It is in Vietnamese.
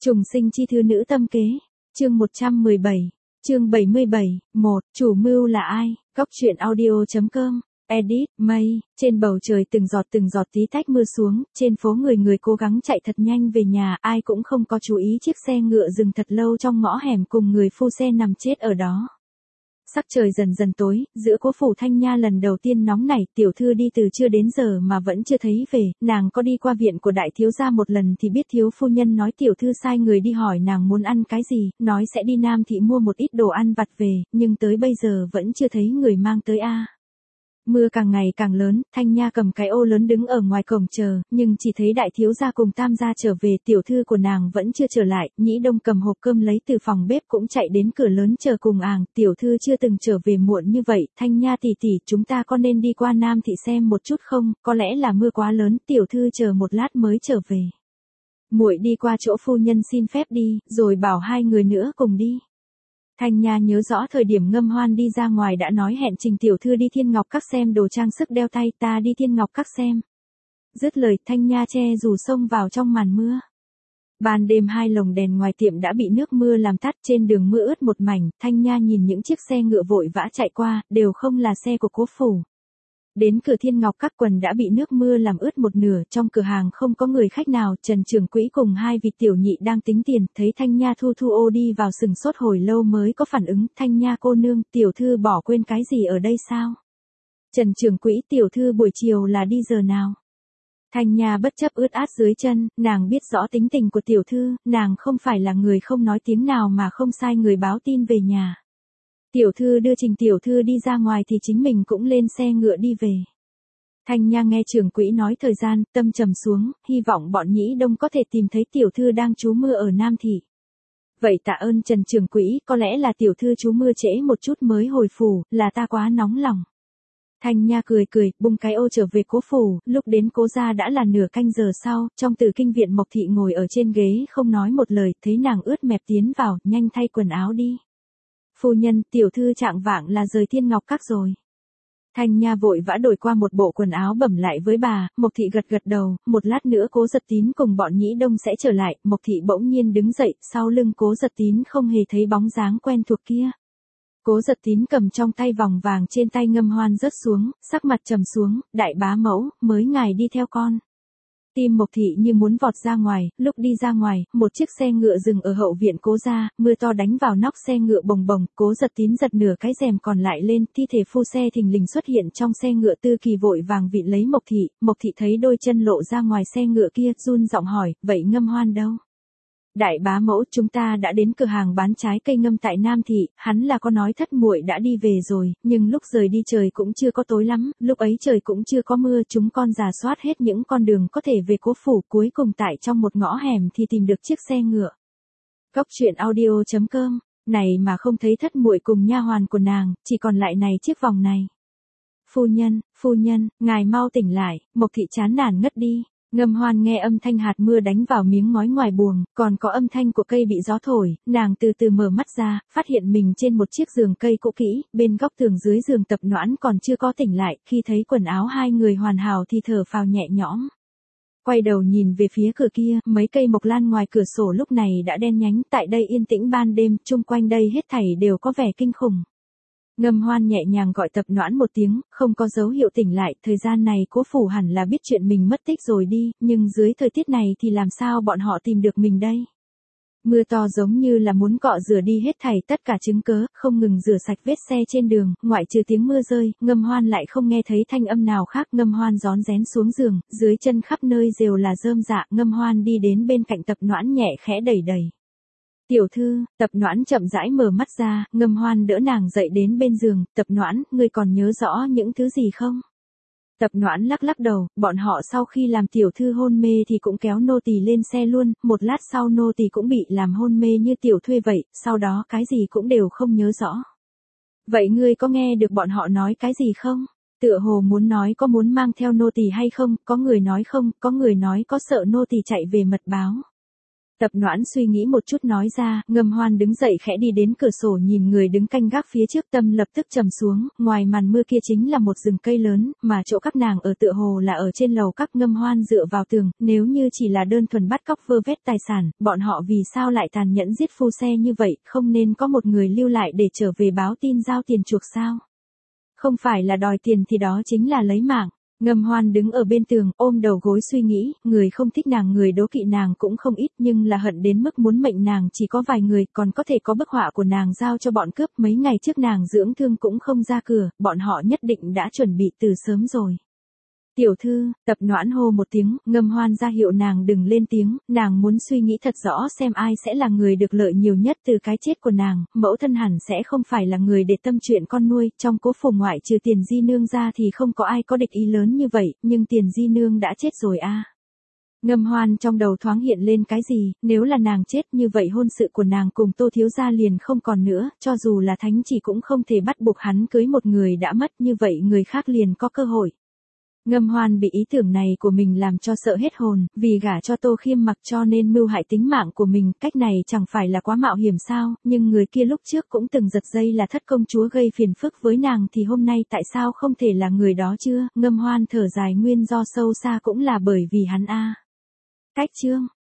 Trùng sinh chi thư nữ tâm kế, chương 117, chương 77, 1, chủ mưu là ai, góc truyện audio.com, edit, mây, trên bầu trời từng giọt tí tách mưa xuống, trên phố người cố gắng chạy thật nhanh về nhà, ai cũng không có chú ý chiếc xe ngựa dừng thật lâu trong ngõ hẻm cùng người phu xe nằm chết ở đó. Sắc trời dần dần tối, giữa cố phủ Thanh Nha lần đầu tiên nóng nảy, tiểu thư đi từ trưa đến giờ mà vẫn chưa thấy về, nàng có đi qua viện của đại thiếu gia một lần thì biết thiếu phu nhân nói tiểu thư sai người đi hỏi nàng muốn ăn cái gì, nói sẽ đi Nam thị mua một ít đồ ăn vặt về, nhưng tới bây giờ vẫn chưa thấy người mang tới a. Mưa càng ngày càng lớn, Thanh Nha cầm cái ô lớn đứng ở ngoài cổng chờ, nhưng chỉ thấy đại thiếu gia cùng tam gia trở về, tiểu thư của nàng vẫn chưa trở lại, Nhĩ Đông cầm hộp cơm lấy từ phòng bếp cũng chạy đến cửa lớn chờ cùng àng, tiểu thư chưa từng trở về muộn như vậy, Thanh Nha tỷ tỷ, chúng ta có nên đi qua Nam thị xem một chút không, có lẽ là mưa quá lớn, tiểu thư chờ một lát mới trở về. Muội đi qua chỗ phu nhân xin phép đi, rồi bảo hai người nữa cùng đi. Thanh Nha nhớ rõ thời điểm Ngâm Hoan đi ra ngoài đã nói hẹn Trình tiểu thư đi Thiên Ngọc Các xem đồ trang sức đeo tay, ta đi Thiên Ngọc Các xem. Dứt lời, Thanh Nha che dù xông vào trong màn mưa. Ban đêm hai lồng đèn ngoài tiệm đã bị nước mưa làm tắt, trên đường mưa ướt một mảnh, Thanh Nha nhìn những chiếc xe ngựa vội vã chạy qua, đều không là xe của cố phủ. Đến cửa Thiên Ngọc Các quần đã bị nước mưa làm ướt một nửa, trong cửa hàng không có người khách nào, Trần Trưởng Quỹ cùng hai vị tiểu nhị đang tính tiền, thấy Thanh Nha thu ô đi vào sừng sốt hồi lâu mới có phản ứng, Thanh Nha cô nương, tiểu thư bỏ quên cái gì ở đây sao? Trần Trưởng Quỹ, tiểu thư buổi chiều là đi giờ nào? Thanh Nha bất chấp ướt át dưới chân, nàng biết rõ tính tình của tiểu thư, nàng không phải là người không nói tiếng nào mà không sai người báo tin về nhà. Tiểu thư đưa Trình tiểu thư đi ra ngoài thì chính mình cũng lên xe ngựa đi về. Thanh Nha nghe trưởng quỹ nói thời gian, tâm trầm xuống, hy vọng bọn Nhĩ Đông có thể tìm thấy tiểu thư đang trú mưa ở Nam thị. Vậy tạ ơn Trần trưởng quỹ, có lẽ là tiểu thư trú mưa trễ một chút mới hồi phủ, là ta quá nóng lòng. Thanh Nha cười, bung cái ô trở về cố phủ, lúc đến cố gia đã là nửa canh giờ sau, trong Từ Kinh viện Mộc thị ngồi ở trên ghế không nói một lời, thấy nàng ướt mẹp tiến vào, nhanh thay quần áo đi. Phu nhân, tiểu thư trạng vạng là rời Thiên Ngọc Các rồi. Thanh Nha vội vã đổi qua một bộ quần áo bẩm lại với bà, Mộc thị gật đầu, một lát nữa Cố Giật Tín cùng bọn Nhĩ Đông sẽ trở lại, Mộc thị bỗng nhiên đứng dậy, sau lưng Cố Giật Tín không hề thấy bóng dáng quen thuộc kia. Cố Giật Tín cầm trong tay vòng vàng trên tay Ngâm Hoan rớt xuống, sắc mặt trầm xuống, đại bá mẫu, mới ngài đi theo con. Tim Mộc thị như muốn vọt ra ngoài, lúc đi ra ngoài, một chiếc xe ngựa dừng ở hậu viện Cố gia, mưa to đánh vào nóc xe ngựa bồng bồng, Cố Giật Tín giật nửa cái rèm còn lại lên, thi thể phu xe thình lình xuất hiện trong xe ngựa, Tư Kỳ vội vàng vịn lấy Mộc thị thấy đôi chân lộ ra ngoài xe ngựa kia, run giọng hỏi, vậy Ngâm Hoan đâu? Đại bá mẫu, chúng ta đã đến cửa hàng bán trái cây ngâm tại Nam thị, hắn là có nói thất muội đã đi về rồi, nhưng lúc rời đi trời cũng chưa có tối lắm, lúc ấy trời cũng chưa có mưa, chúng con rà soát hết những con đường có thể về cố phủ, cuối cùng tại trong một ngõ hẻm thì tìm được chiếc xe ngựa. Góc truyện audio.com, này mà không thấy thất muội cùng nha hoàn của nàng, chỉ còn lại này chiếc vòng này. Phu nhân, ngài mau tỉnh lại, Mộc thị chán nản ngất đi. Ngâm Hoan nghe âm thanh hạt mưa đánh vào miếng ngói ngoài buồng, còn có âm thanh của cây bị gió thổi, nàng từ từ mở mắt ra, phát hiện mình trên một chiếc giường cây cũ kỹ, bên góc tường dưới giường Tập Noãn còn chưa có tỉnh lại, khi thấy quần áo hai người hoàn hảo thì thở phào nhẹ nhõm. Quay đầu nhìn về phía cửa kia, mấy cây mộc lan ngoài cửa sổ lúc này đã đen nhánh, tại đây yên tĩnh ban đêm, chung quanh đây hết thảy đều có vẻ kinh khủng. Ngâm Hoan nhẹ nhàng gọi Tập Noãn một tiếng, không có dấu hiệu tỉnh lại, thời gian này cố phủ hẳn là biết chuyện mình mất tích rồi đi, nhưng dưới thời tiết này thì làm sao bọn họ tìm được mình đây? Mưa to giống như là muốn cọ rửa đi hết thảy tất cả chứng cớ, không ngừng rửa sạch vết xe trên đường, ngoại trừ tiếng mưa rơi, Ngâm Hoan lại không nghe thấy thanh âm nào khác, Ngâm Hoan rón rén xuống giường, dưới chân khắp nơi đều là rơm rạ, Ngâm Hoan đi đến bên cạnh Tập Noãn nhẹ khẽ đẩy. Tiểu thư, Tập Noãn chậm rãi mở mắt ra, Ngâm Hoan đỡ nàng dậy đến bên giường, Tập Noãn, ngươi còn nhớ rõ những thứ gì không? Tập Noãn lắc đầu, bọn họ sau khi làm tiểu thư hôn mê thì cũng kéo nô tỳ lên xe luôn, một lát sau nô tỳ cũng bị làm hôn mê như tiểu thuê vậy, sau đó cái gì cũng đều không nhớ rõ. Vậy ngươi có nghe được bọn họ nói cái gì không? Tựa hồ muốn nói có muốn mang theo nô tỳ hay không, có người nói không, có người nói có sợ nô tỳ chạy về mật báo. Tập Noãn suy nghĩ một chút nói ra, Ngâm Hoan đứng dậy khẽ đi đến cửa sổ nhìn người đứng canh gác phía trước, tâm lập tức trầm xuống, ngoài màn mưa kia chính là một rừng cây lớn, mà chỗ các nàng ở tựa hồ là ở trên lầu các. Ngâm Hoan dựa vào tường, nếu như chỉ là đơn thuần bắt cóc vơ vét tài sản, bọn họ vì sao lại tàn nhẫn giết phu xe như vậy, không nên có một người lưu lại để trở về báo tin giao tiền chuộc sao? Không phải là đòi tiền thì đó chính là lấy mạng. Ngâm Hoan đứng ở bên tường, ôm đầu gối suy nghĩ, người không thích nàng, người đố kỵ nàng cũng không ít, nhưng là hận đến mức muốn mệnh nàng chỉ có vài người, còn có thể có bức họa của nàng giao cho bọn cướp. Mấy ngày trước nàng dưỡng thương cũng không ra cửa, bọn họ nhất định đã chuẩn bị từ sớm rồi. Tiểu thư, Tập Noãn hô một tiếng, Ngâm Hoan ra hiệu nàng đừng lên tiếng, nàng muốn suy nghĩ thật rõ xem ai sẽ là người được lợi nhiều nhất từ cái chết của nàng. Mẫu thân hẳn sẽ không phải là người để tâm chuyện con nuôi, trong Cố Phủ ngoại trừ Tiền Di Nương ra thì không có ai có địch ý lớn như vậy, nhưng Tiền Di Nương đã chết rồi a. Ngâm Hoan trong đầu thoáng hiện lên cái gì, nếu là nàng chết như vậy hôn sự của nàng cùng Tô thiếu gia liền không còn nữa, cho dù là thánh chỉ cũng không thể bắt buộc hắn cưới một người đã mất, như vậy người khác liền có cơ hội. Ngâm Hoan bị ý tưởng này của mình làm cho sợ hết hồn, vì gả cho Tô Khiêm Mặc cho nên mưu hại tính mạng của mình, cách này chẳng phải là quá mạo hiểm sao, nhưng người kia lúc trước cũng từng giật dây là Thất công chúa gây phiền phức với nàng thì hôm nay tại sao không thể là người đó chưa? Ngâm Hoan thở dài, nguyên do sâu xa cũng là bởi vì hắn a. Cách chương